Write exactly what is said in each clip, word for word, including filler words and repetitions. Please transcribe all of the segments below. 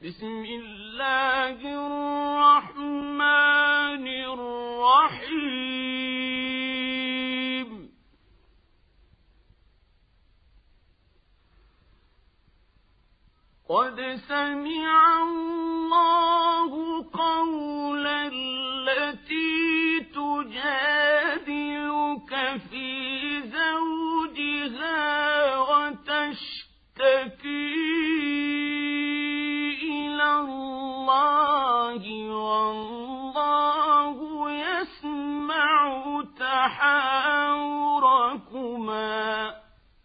بسم الله الرحمن الرحيم قد سمع الله قول التي تجادلك في زوجها وتشتكي إلى الله والله يسمع تحاوركما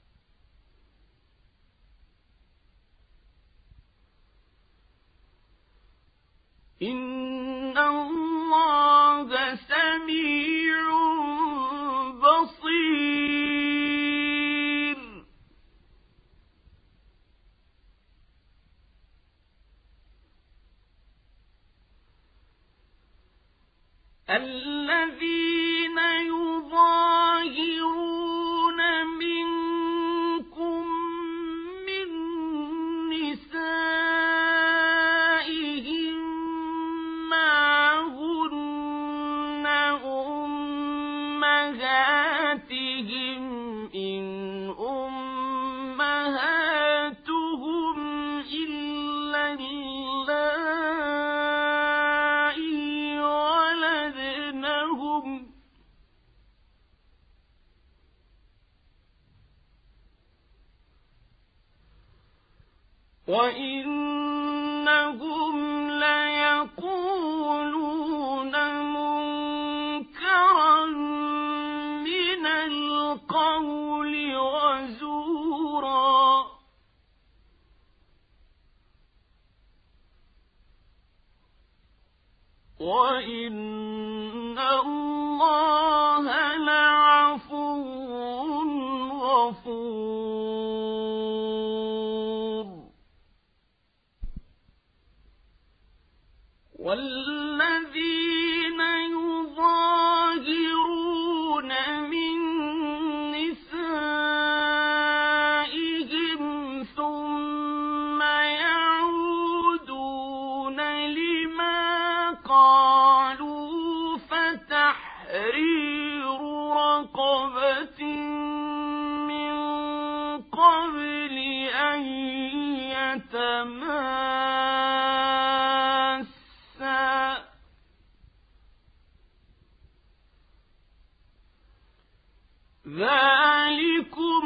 إن الله سميع بصير الذين يظاهرون منكم من نسائهم ما هن أمهاتهم إن أمهاتهم إلا اللائي ولدنهم وإنهم ليقولون منكرا من القول وزورا وإن الله لعفو غفور والذين يظاهرون من نسائهم ثم يعودون لما قالوا فتحرير رقبة من قبل أن يتماسا ذلكم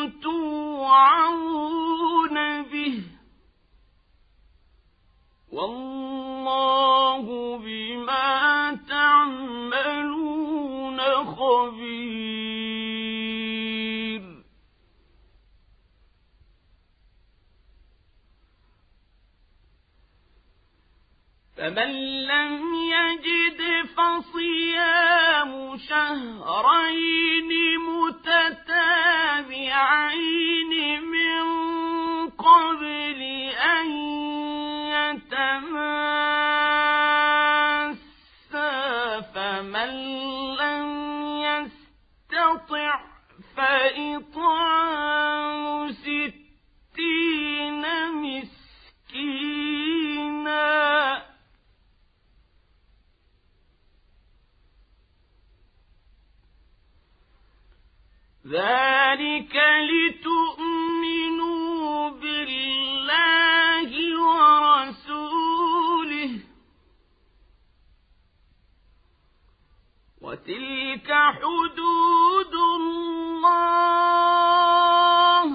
توعظون به والله بما تعملون خبير فمن لم يجد فصيام شهرين متتابعين من قبل أن يتماسا فمن لم يستطع فإطعام ستين مسكينا ذلك لتؤمنوا بالله ورسوله وتلك حدود الله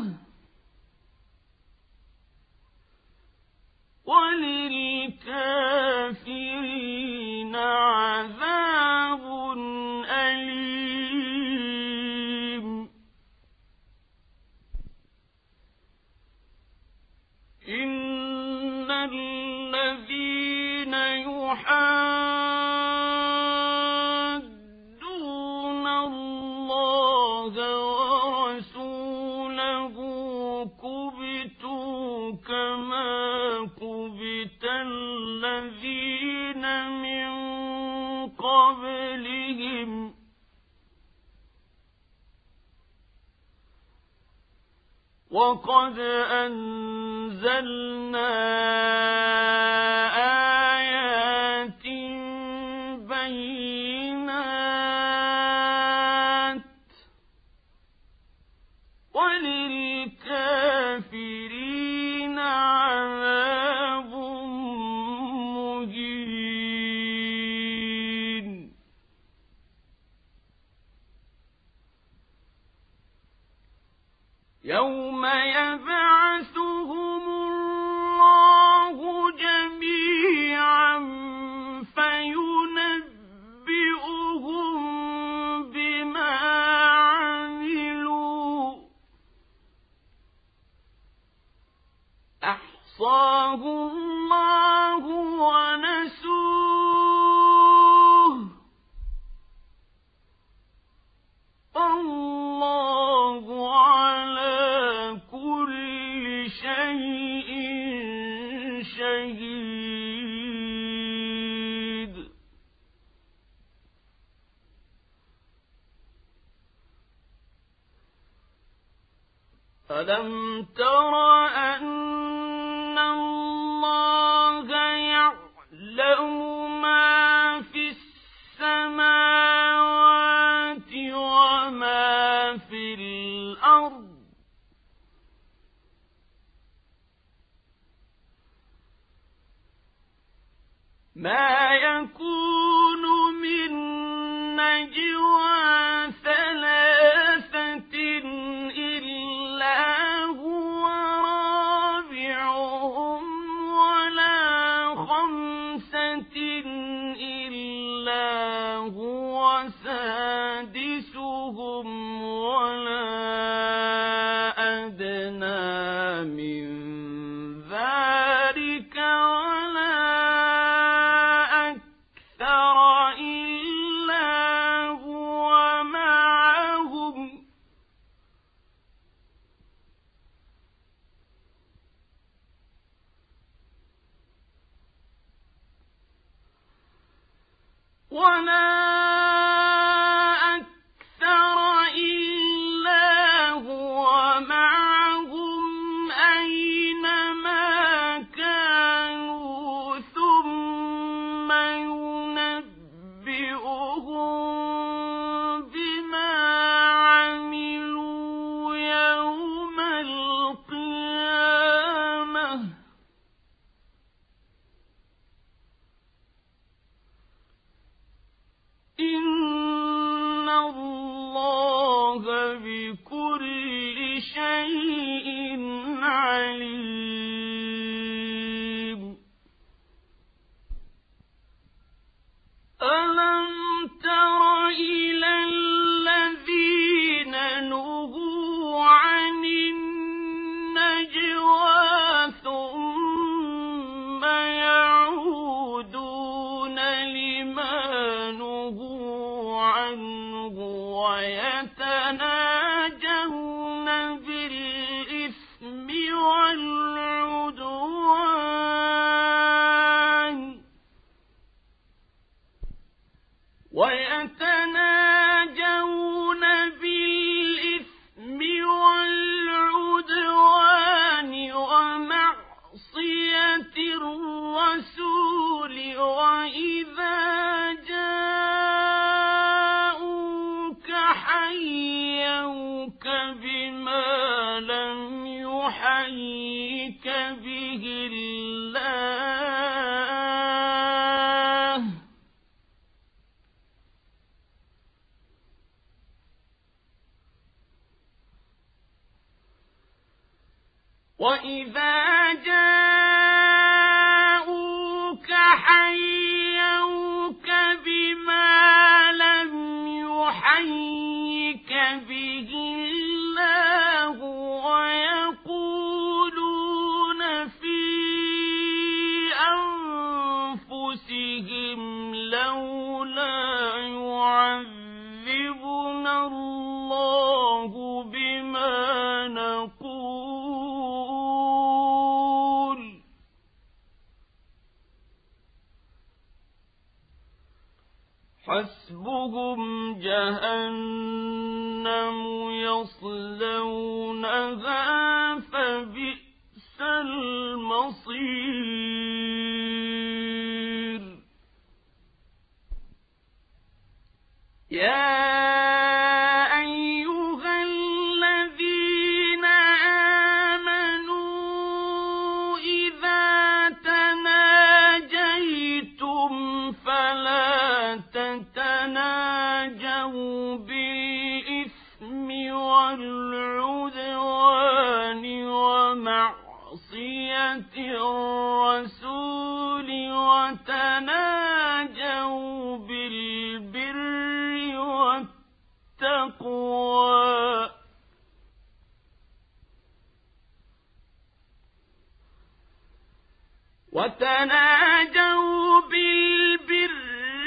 وللكافرين عذاب أليم إن الذين يحادون الله ورسوله كبتوا كما كبت الذين من قبلهم وقد أنزلنا آيات بينات وللكافرين عذاب مهين. يوم يبعثهم الله جميعا فينبئهم بما عملوا أحصاه الله ونسوه والله على كل شيء شهيد. ألم تر أن الله يعلم ما في السماوات وما في الأرض ما يكون من نجوى ثلاثة إلا هو رابعهم ولا خمسة إلا هو سادسهم ولا أدنى من ذلك ولا أكثر إلا هو معهم ولا أكثر إلا هو معهم أينما كانوا ثم ينبئهم بما عملوا يوم القيامة إن الله بكل شيء عليم. ألم تر إلى الذين نهوا عن النجوى ثم يعودون لما نهوا عنه ويتناجون بالإثم والعدوان ويتناجون بالإثم والعدوان ومعصية الرسول وإذا جاءوك حيوك بما لم يحيك به الله وإذا جاءوك حيوك بما لم يحيك به الله ويقولون في أنفسهم لولا يعذبنا الله بما نقول حسبهم جهنم يصلونها معصية الرسول وتناجوا بالبر والتقوى وتناجوا بالبر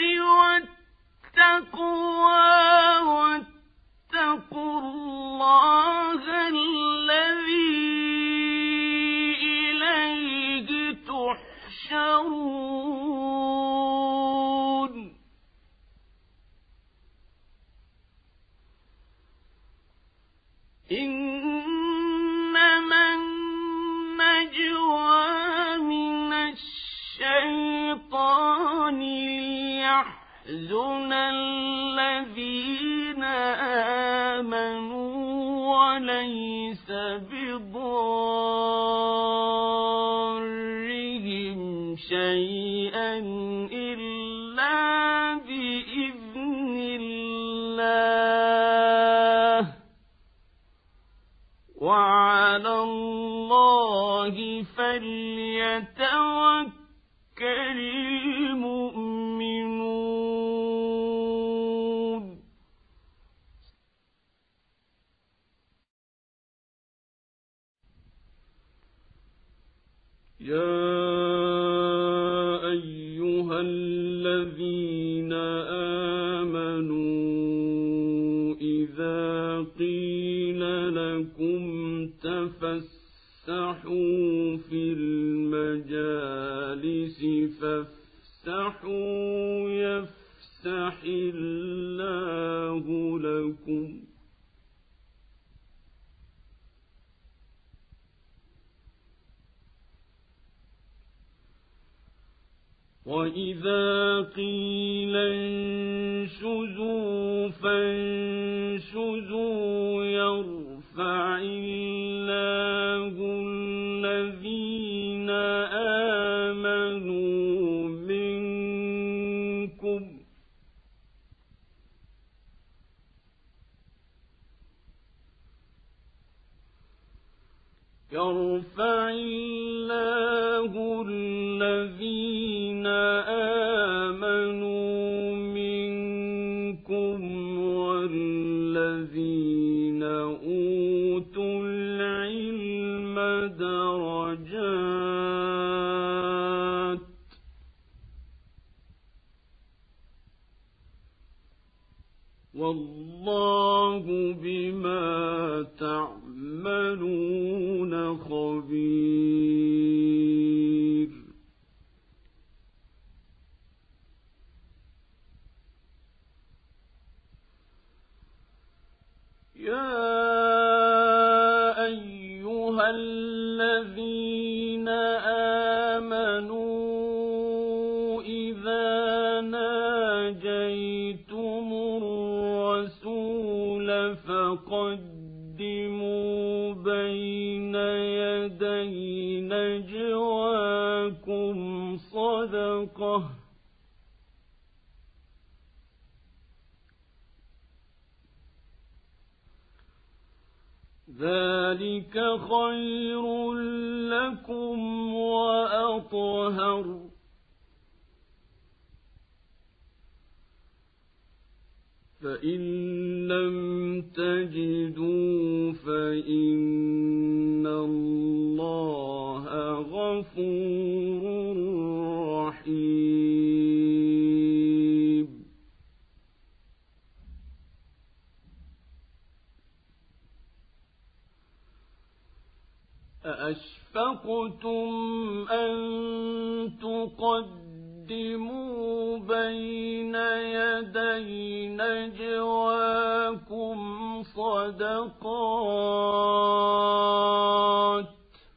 والتقوى واتقوا الله الذي إليه تحشرون إنما النجوى من الشيطان ليحزن الذين آمنوا وليس بضارهم شيئا إلا بإذن الله وعلى الله فليتوكل المؤمنون. يا أيها الذين آمنوا إذا قيل لكم تفسحوا في المجالس فافسحوا يفسح الله لكم وإذا قيل انشزوا فانشزوا يرفع الله الذين آمنوا منكم يرفع الله الذين آمنوا منكم والذين أوتوا العلم درجات والله بما تعملون خبير. يا أيها الذين آمنوا إذا ناجيتم الرسول فقدموا بين يدي نجواكم صدقة ذلك خير لكم وأطهر فإن لم تجدوا فإن الله غفور رحيم. أأشفقتم أن تقدموا بين يدي نجواكم صدقات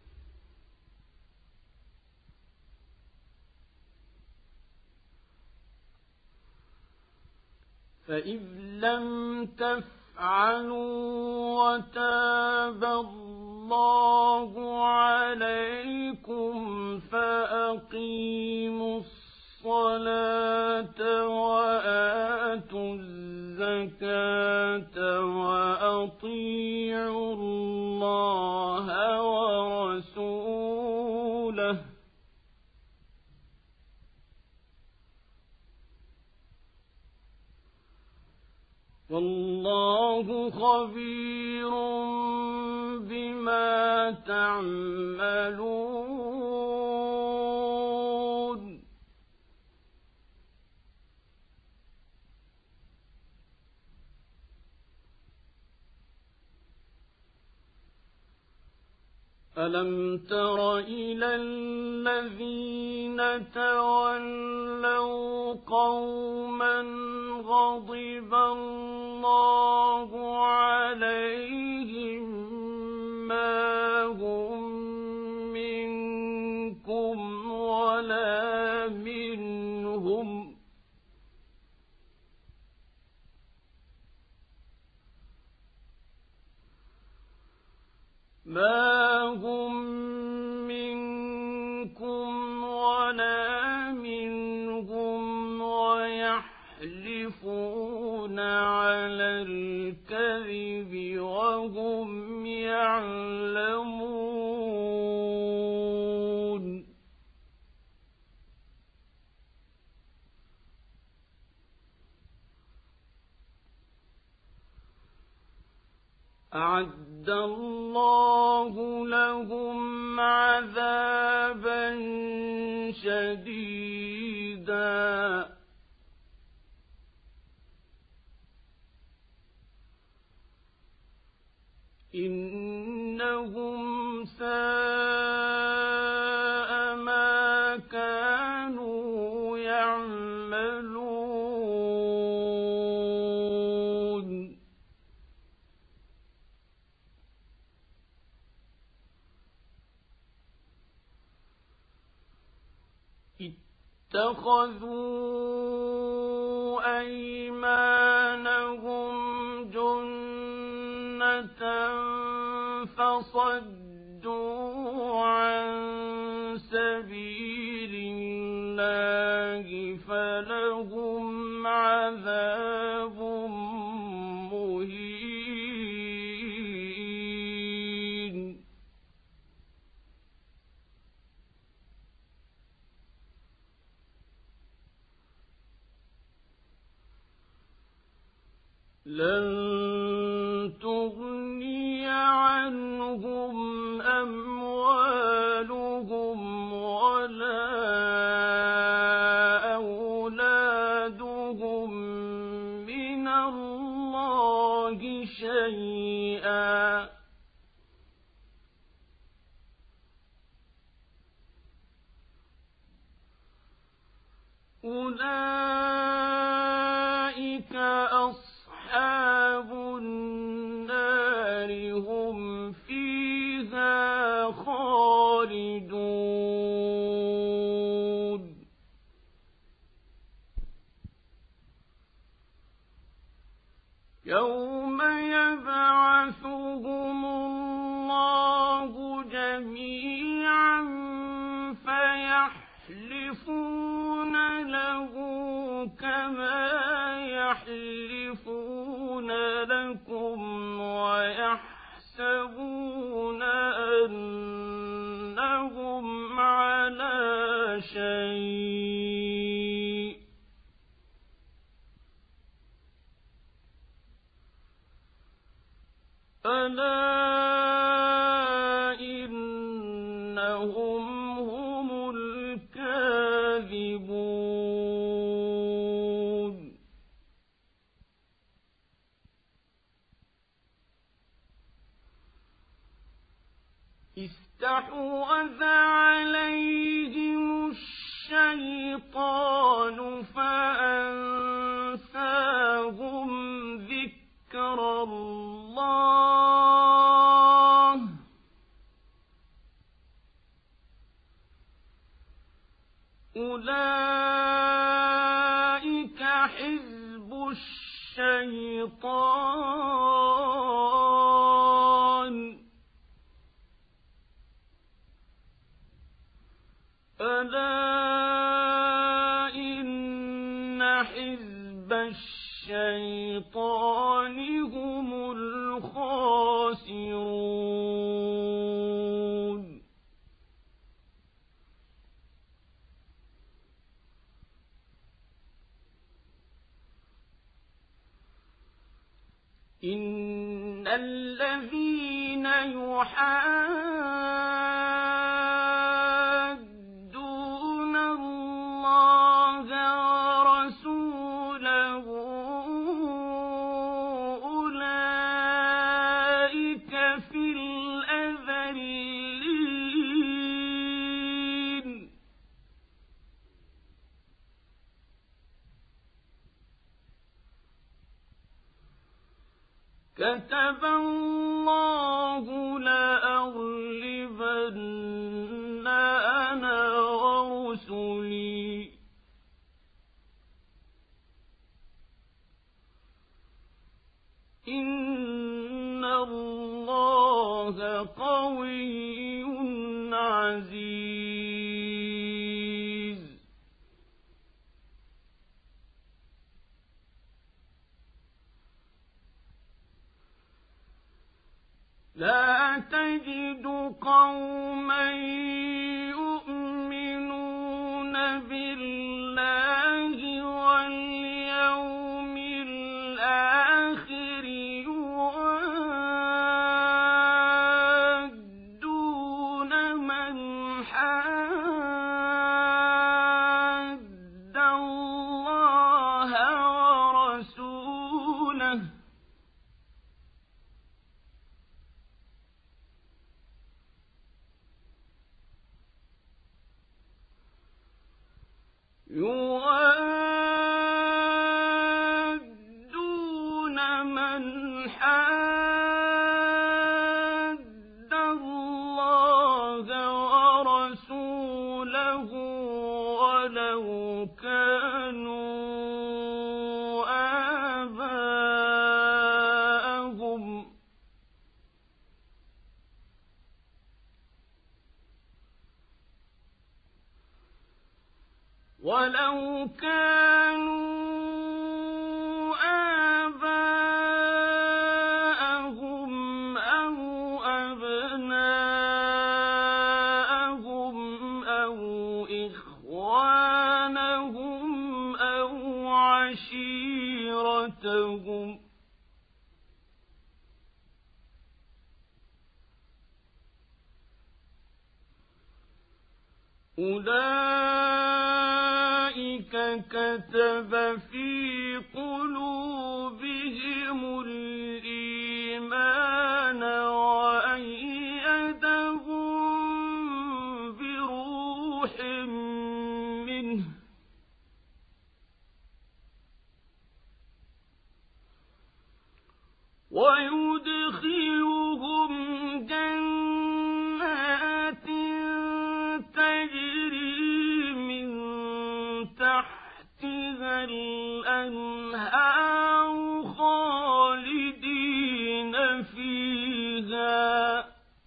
فإذ لم تفعلوا وتاب الله عليكم فأقيموا الصلاة وآتوا الزكاة وأطيعوا الله ورسوله والله خبير بما تعملون ألم تر إلى الذين تولوا قوما غضب الله عليهم ما هم منكم ولا منهم ما هم منكم ولا منهم ويحلفون على الكذب وهم يعلمون أعد الله لهم عذابا شديدا إنهم ساء ما كانوا يعملون اتخذوا أيمانهم جنة فصدوا عن سبيل الله فلهم عذاب مهين لن تغني عنهم أموالهم ولا أولادهم من الله شيئا أولئك أصحاب النار هم فيها خالدون يوم يبعثهم الله جميعا فيحلفون له كما يحلفون لكم ويحسبون أنهم على شيء ألا إنهم هم الكاذبون استحوذ عليهم الشيطان فأنساهم ذكر الله أولئك حزب الشيطان ألا إن حزب الشيطان هم الخاسرون إن الذين يحادون الله ورسوله أولئك في الأذلين كتب الله لأغلبن أنا ورسلي إن الله قوي عزيز لا تجد قوما يؤمنون بالله واليوم الآخر يوادون من حاد الله ورسوله يوادون من حاد الله ورسوله ولو كانوا آباءهم ولو كانوا آباءهم أو أبناءهم أو إخوانهم أو عشيرتهم أولئك كتب في قلوبهم الإيمان وأيدهم بروح منه ويدخلهم جنات تجري من تحتها الأنهار خالدين فيها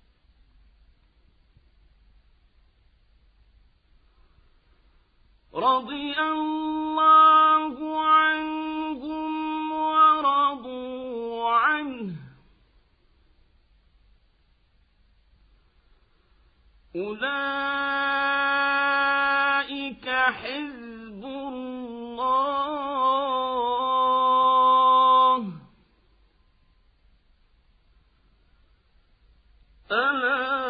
رضي الله عنهم ورضوا عنه أولئك حزب الله ألا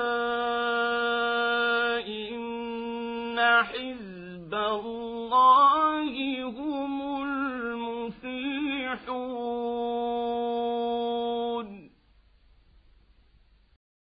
إن حزب الله هم المفلحون